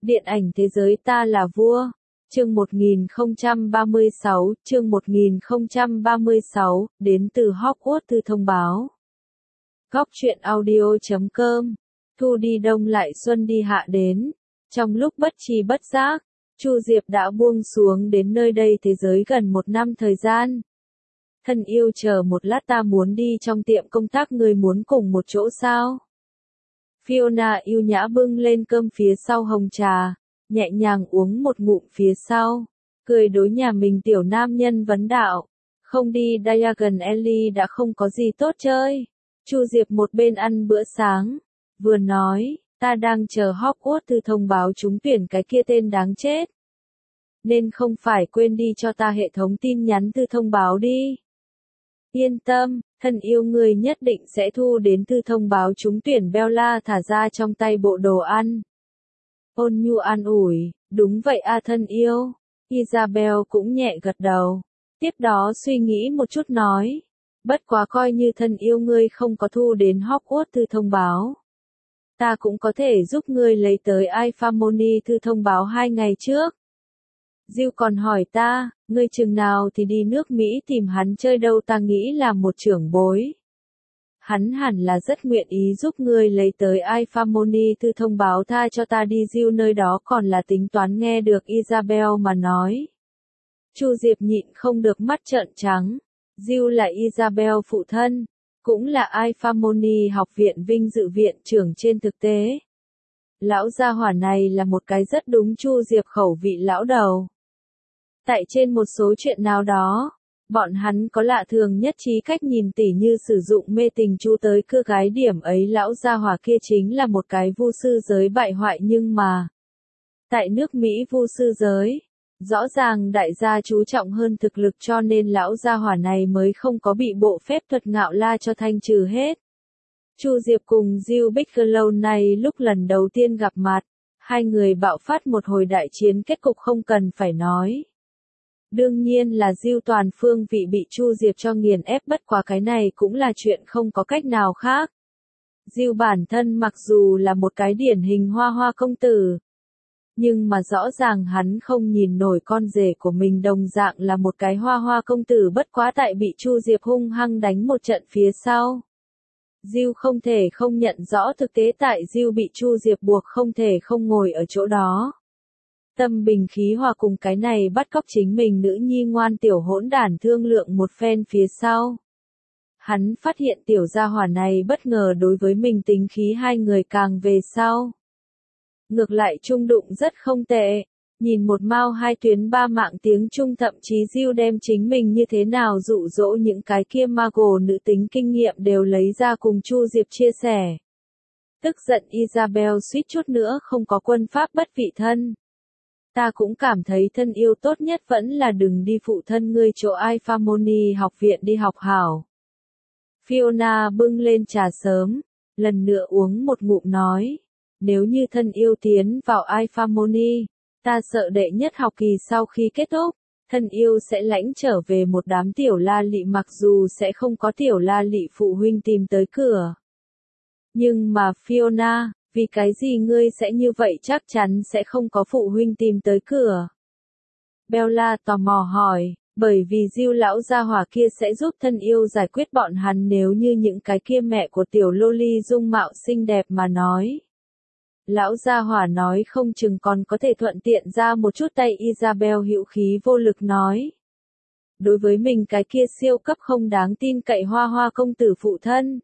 Điện ảnh thế giới ta là vua. Chương 1036, chương 1036, đến từ Hogwarts thư thông báo. Góc truyện audio.com. Thu đi đông lại xuân đi hạ đến. Trong lúc bất tri bất giác, Chu Diệp đã buông xuống đến nơi đây thế giới gần 1 năm thời gian. Thân yêu, chờ một lát, ta muốn đi trong tiệm công tác, người muốn cùng một chỗ sao? Fiona yêu nhã bưng lên cơm phía sau hồng trà, nhẹ nhàng uống một ngụm phía sau, cười đối nhà mình tiểu nam nhân vấn đạo. Không đi Diagon Alley đã không có gì tốt chơi. Chu Diệp một bên ăn bữa sáng, vừa nói, ta đang chờ Hogwarts thư thông báo trúng tuyển cái kia tên đáng chết. Nên không phải quên đi cho ta hệ thống tin nhắn thư thông báo đi. Yên tâm, thân yêu, người nhất định sẽ thu đến thư thông báo trúng tuyển. Bella thả ra trong tay bộ đồ ăn. Ôn nhu an ủi, đúng vậy a thân yêu. Isabel cũng nhẹ gật đầu. Tiếp đó suy nghĩ một chút nói, bất quá coi như thân yêu ngươi không có thu đến Hogwarts thư thông báo, ta cũng có thể giúp ngươi lấy tới iPhamoni thư thông báo 2 ngày trước. Jill còn hỏi ta, ngươi chừng nào thì đi nước Mỹ tìm hắn chơi đâu? Ta nghĩ là một trưởng bối, hắn hẳn là rất nguyện ý giúp ngươi lấy tới iPhamoni thư thông báo. Tha cho ta đi, Jill nơi đó còn là tính toán. Nghe được Isabel mà nói, Chu Diệp nhịn không được mắt trợn trắng. Jill là Isabel phụ thân, cũng là iPhamoni học viện vinh dự viện trưởng. Trên thực tế, lão gia hỏa này là một cái rất đúng Chu Diệp khẩu vị lão đầu. Tại trên một số chuyện nào đó, bọn hắn có lạ thường nhất trí cách nhìn, tỉ như sử dụng mê tình chú tới cưa gái. Điểm ấy lão gia hỏa kia chính là một cái vu sư giới bại hoại. Nhưng mà tại nước Mỹ vu sư giới, rõ ràng đại gia chú trọng hơn thực lực, cho nên lão gia hỏa này mới không có bị bộ phép thuật ngạo la cho thanh trừ hết. Chu Diệp cùng Jill Bigelow này lúc lần đầu tiên gặp mặt, hai người bạo phát một hồi đại chiến, kết cục không cần phải nói. Đương nhiên là Jill toàn phương vị bị Chu Diệp cho nghiền ép, bất quá cái này cũng là chuyện không có cách nào khác. Jill bản thân mặc dù là một cái điển hình hoa hoa công tử, nhưng mà rõ ràng hắn không nhìn nổi con rể của mình đồng dạng là một cái hoa hoa công tử, bất quá tại bị Chu Diệp hung hăng đánh một trận phía sau, Jill không thể không nhận rõ thực tế. Tại Jill bị Chu Diệp buộc không thể không ngồi ở chỗ đó, tâm bình khí hòa cùng cái này bắt cóc chính mình nữ nhi ngoan tiểu hỗn đản thương lượng một phen phía sau, hắn phát hiện tiểu gia hỏa này bất ngờ đối với mình tính khí. Hai người càng về sau, ngược lại chung đụng rất không tệ, nhìn một mao hai tuyến ba mạng tiếng Trung. Thậm chí Jill đem chính mình như thế nào dụ dỗ những cái kia mago nữ tính kinh nghiệm đều lấy ra cùng Chu Diệp chia sẻ. Tức giận Isabel suýt chút nữa không có quân pháp bất vị thân. Ta cũng cảm thấy thân yêu tốt nhất vẫn là đừng đi phụ thân ngươi chỗ iPhamoni học viện đi học hảo. Fiona bưng lên trà sớm, lần nữa uống một ngụm nói, nếu như thân yêu tiến vào iPhamoni, ta sợ đệ nhất học kỳ sau khi kết thúc, thân yêu sẽ lãnh trở về một đám tiểu la lị. Mặc dù sẽ không có tiểu la lị phụ huynh tìm tới cửa, nhưng mà Fiona, vì cái gì ngươi sẽ như vậy? Chắc chắn sẽ không có phụ huynh tìm tới cửa. Bella tò mò hỏi, bởi vì Jill lão gia hỏa kia sẽ giúp thân yêu giải quyết bọn hắn. Nếu như những cái kia mẹ của tiểu loli dung mạo xinh đẹp mà nói, lão gia hỏa nói không chừng còn có thể thuận tiện ra một chút tay. Isabel hữu khí vô lực nói, đối với mình cái kia siêu cấp không đáng tin cậy hoa hoa công tử phụ thân,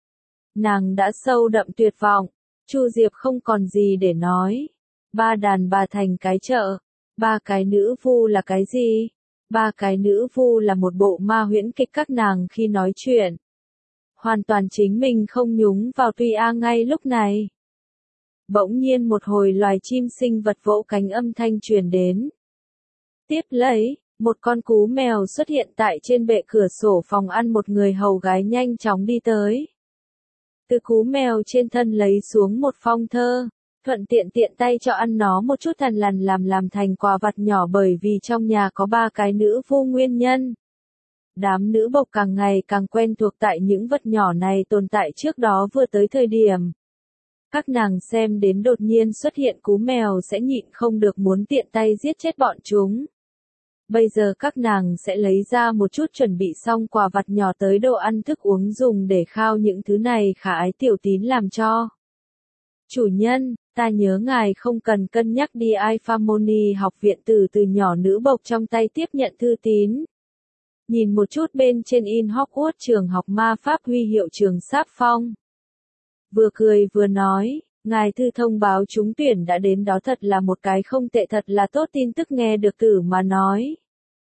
nàng đã sâu đậm tuyệt vọng. Chu Diệp không còn gì để nói. Ba đàn bà thành cái chợ, ba cái nữ vu là cái gì? Ba cái nữ vu là một bộ ma huyễn kịch. Các nàng khi nói chuyện, hoàn toàn chính mình không nhúng vào. Tuy ngay lúc này, bỗng nhiên một hồi loài chim sinh vật vỗ cánh âm thanh truyền đến. Tiếp lấy, một con cú mèo xuất hiện tại trên bệ cửa sổ phòng ăn. Một người hầu gái nhanh chóng đi tới, từ cú mèo trên thân lấy xuống một phong thơ, thuận tiện tiện tay cho ăn nó một chút thằn lằn làm thành quà vặt nhỏ. Bởi vì trong nhà có ba cái nữ vu nguyên nhân, đám nữ bộc càng ngày càng quen thuộc tại những vật nhỏ này tồn tại trước đó vừa tới thời điểm. Các nàng xem đến đột nhiên xuất hiện cú mèo sẽ nhịn không được muốn tiện tay giết chết bọn chúng. Bây giờ các nàng sẽ lấy ra một chút chuẩn bị xong quà vặt nhỏ tới đồ ăn thức uống dùng để khao những thứ này khả ái tiểu tín làm cho. Chủ nhân, ta nhớ ngài không cần cân nhắc đi Alphamoni học viện từ nhỏ nữ bộc trong tay tiếp nhận thư tín. Nhìn một chút bên trên in Hogwarts trường học ma pháp huy hiệu trường Sáp Phong. Vừa cười vừa nói, ngài thư thông báo trúng tuyển đã đến đó thật là một cái không tệ thật là tốt tin tức nghe được Tử mà nói.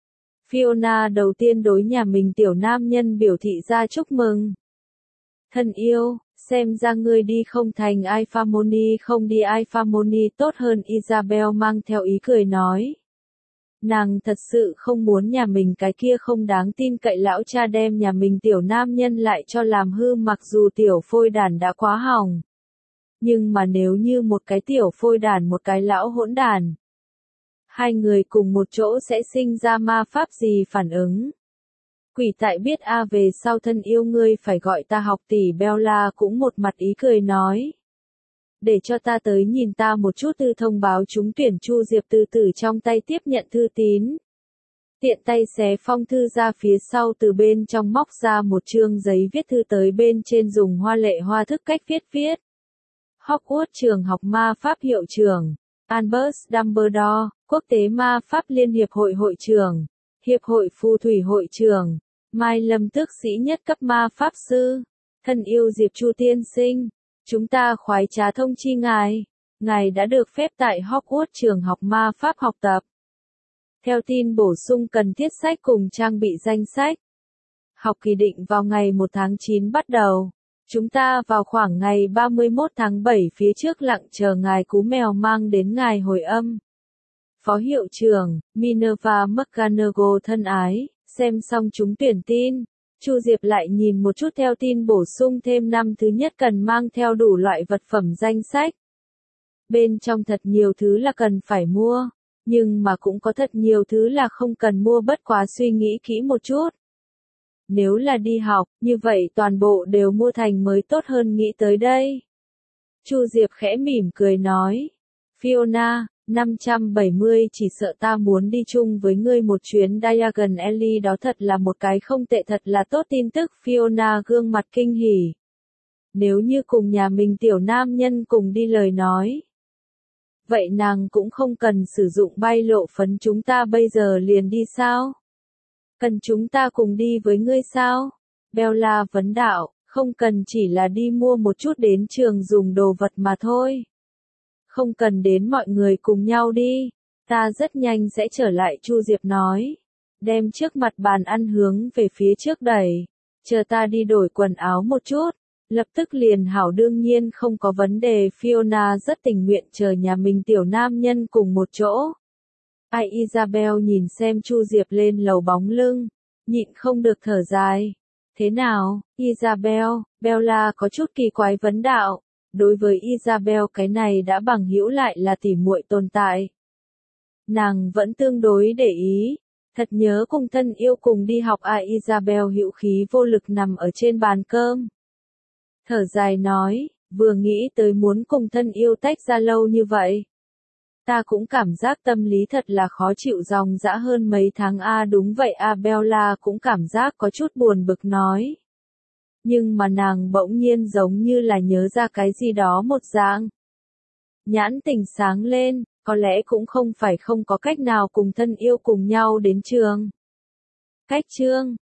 Fiona đầu tiên đối nhà mình tiểu nam nhân biểu thị ra chúc mừng. Thân yêu, xem ra ngươi đi không thành Alphamoni không đi Alphamoni tốt hơn Isabel mang theo ý cười nói. Nàng thật sự không muốn nhà mình cái kia không đáng tin cậy lão cha đem nhà mình tiểu nam nhân lại cho làm hư mặc dù tiểu phôi đàn đã quá hỏng. Nhưng mà nếu như một cái tiểu phôi đàn một cái lão hỗn đàn. Hai người cùng một chỗ sẽ sinh ra ma pháp gì phản ứng. Quỷ tại biết về sau thân yêu ngươi phải gọi ta học tỷ Bella cũng một mặt ý cười nói. Để cho ta tới nhìn ta một chút thư thông báo trúng tuyển Chu Diệp từ từ trong tay tiếp nhận thư tín. Tiện tay xé phong thư ra phía sau từ bên trong móc ra một chương giấy viết thư tới bên trên dùng hoa lệ hoa thức cách viết. Hogwarts trường học ma pháp hiệu trưởng, Albus Dumbledore, Quốc tế ma pháp liên hiệp hội hội trưởng, Hiệp hội phù thủy hội trưởng, Mai Lâm tước sĩ nhất cấp ma pháp sư, thân yêu Diệp Chu tiên sinh. Chúng ta khoái trá thông chi ngài đã được phép tại Hogwarts trường học ma pháp học tập. Theo tin bổ sung cần thiết sách cùng trang bị danh sách. Học kỳ định vào ngày 1 tháng 9 bắt đầu. Chúng ta vào khoảng ngày 31 tháng 7 phía trước lặng chờ ngài cú mèo mang đến ngài hồi âm. Phó hiệu trưởng, Minerva McGonagall thân ái, xem xong chúng tuyển tin. Chu Diệp lại nhìn một chút theo tin bổ sung thêm năm thứ nhất cần mang theo đủ loại vật phẩm danh sách. Bên trong thật nhiều thứ là cần phải mua, nhưng mà cũng có thật nhiều thứ là không cần mua bất quá suy nghĩ kỹ một chút. Nếu là đi học, như vậy toàn bộ đều mua thành mới tốt hơn nghĩ tới đây. Chu Diệp khẽ mỉm cười nói. Fiona, 570 chỉ sợ ta muốn đi chung với ngươi một chuyến Diagon Alley đó thật là một cái không tệ thật là tốt tin tức Fiona gương mặt kinh hỉ. Nếu như cùng nhà mình tiểu nam nhân cùng đi lời nói. Vậy nàng cũng không cần sử dụng bay lộ phấn chúng ta bây giờ liền đi sao? Cần chúng ta cùng đi với ngươi sao? Bella vấn đạo, không cần chỉ là đi mua một chút đến trường dùng đồ vật mà thôi. Không cần đến mọi người cùng nhau đi. Ta rất nhanh sẽ trở lại Chu Diệp nói. Đem trước mặt bàn ăn hướng về phía trước đẩy. Chờ ta đi đổi quần áo một chút. Lập tức liền hảo đương nhiên không có vấn đề Fiona rất tình nguyện chờ nhà mình tiểu nam nhân cùng một chỗ. Ai Isabel nhìn xem Chu Diệp lên lầu bóng lưng. Nhịn không được thở dài. Thế nào, Isabel, Bella có chút kỳ quái vấn đạo. Đối với Isabel cái này đã bằng hữu lại là tỉ muội tồn tại. Nàng vẫn tương đối để ý. Thật nhớ cùng thân yêu cùng đi học Isabel hữu khí vô lực nằm ở trên bàn cơm. Thở dài nói, vừa nghĩ tới muốn cùng thân yêu tách ra lâu như vậy. Ta cũng cảm giác tâm lý thật là khó chịu dòng dã hơn mấy tháng đúng vậy Bella cũng cảm giác có chút buồn bực nói. Nhưng mà nàng bỗng nhiên giống như là nhớ ra cái gì đó một dạng. Nhãn tình sáng lên, có lẽ cũng không phải không có cách nào cùng thân yêu cùng nhau đến trường. Cách chương